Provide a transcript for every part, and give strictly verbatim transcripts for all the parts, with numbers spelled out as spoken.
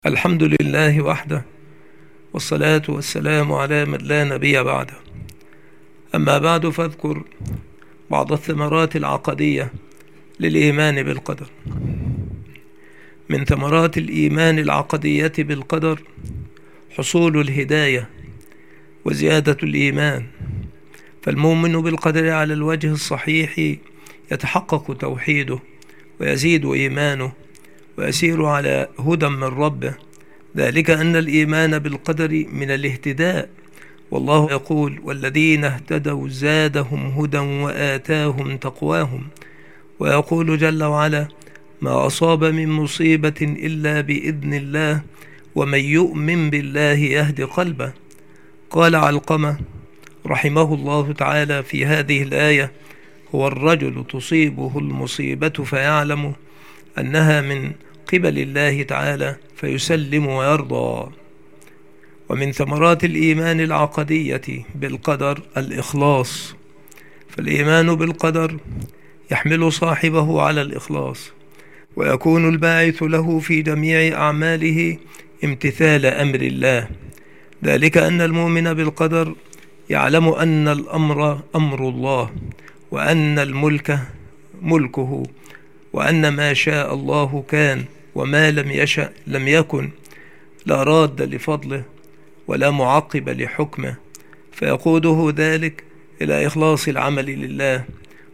الحمد لله وحده، والصلاة والسلام على من لا نبي بعده. أما بعد، فاذكر بعض الثمرات العقدية للإيمان بالقدر. من ثمرات الإيمان العقدية بالقدر حصول الهداية وزيادة الإيمان، فالمؤمن بالقدر على الوجه الصحيح يتحقق توحيده ويزيد إيمانه ويسير على هدى من ربه، ذلك أن الإيمان بالقدر من الاهتداء، والله يقول: والذين اهتدوا زادهم هدى وآتاهم تقواهم. ويقول جل وعلا: ما أصاب من مصيبة إلا بإذن الله ومن يؤمن بالله يهد قلبه. قال علقمة رحمه الله تعالى في هذه الآية: هو الرجل تصيبه المصيبة فيعلم أنها من قبل الله تعالى فيسلم ويرضى. ومن ثمرات الإيمان العقدية بالقدر الإخلاص، فالإيمان بالقدر يحمل صاحبه على الإخلاص، ويكون الباعث له في جميع أعماله امتثال أمر الله، ذلك أن المؤمن بالقدر يعلم أن الأمر أمر الله، وأن الملك ملكه، وأن ما شاء الله كان وما لم يشأ لم يكن، لا راد لفضله ولا معقب لحكمه، فيقوده ذلك إلى إخلاص العمل لله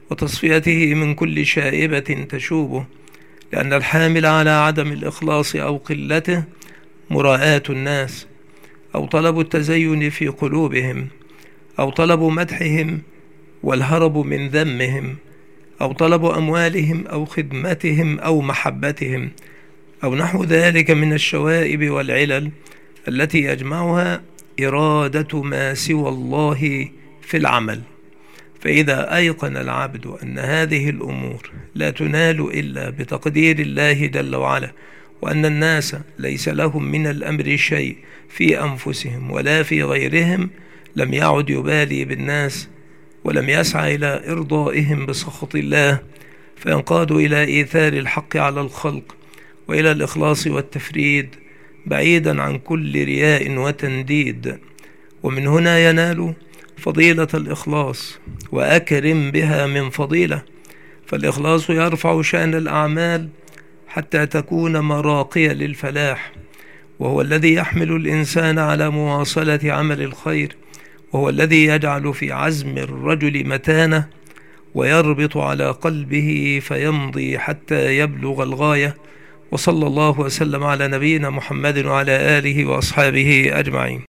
وتصفيته من كل شائبة تشوبه، لأن الحامل على عدم الإخلاص أو قلته مراءاة الناس، أو طلب التزين في قلوبهم، أو طلب مدحهم والهرب من ذمهم، أو طلب أموالهم أو خدمتهم أو محبتهم، أو نحو ذلك من الشوائب والعلل التي يجمعها إرادة ما سوى الله في العمل. فإذا أيقن العبد أن هذه الأمور لا تنال إلا بتقدير الله جل وعلا، وأن الناس ليس لهم من الأمر شيء في أنفسهم ولا في غيرهم، لم يعد يبالي بالناس ولم يسعى إلى إرضائهم بسخط الله، فينقاد إلى إيثار الحق على الخلق وإلى الإخلاص والتفريد بعيدا عن كل رياء وتنديد. ومن هنا ينال فضيلة الإخلاص وأكرم بها من فضيلة، فالإخلاص يرفع شأن الأعمال حتى تكون مراقية للفلاح، وهو الذي يحمل الإنسان على مواصلة عمل الخير، وهو الذي يجعل في عزم الرجل متانة ويربط على قلبه فيمضي حتى يبلغ الغاية. وصلى الله وسلم على نبينا محمد وعلى آله وأصحابه أجمعين.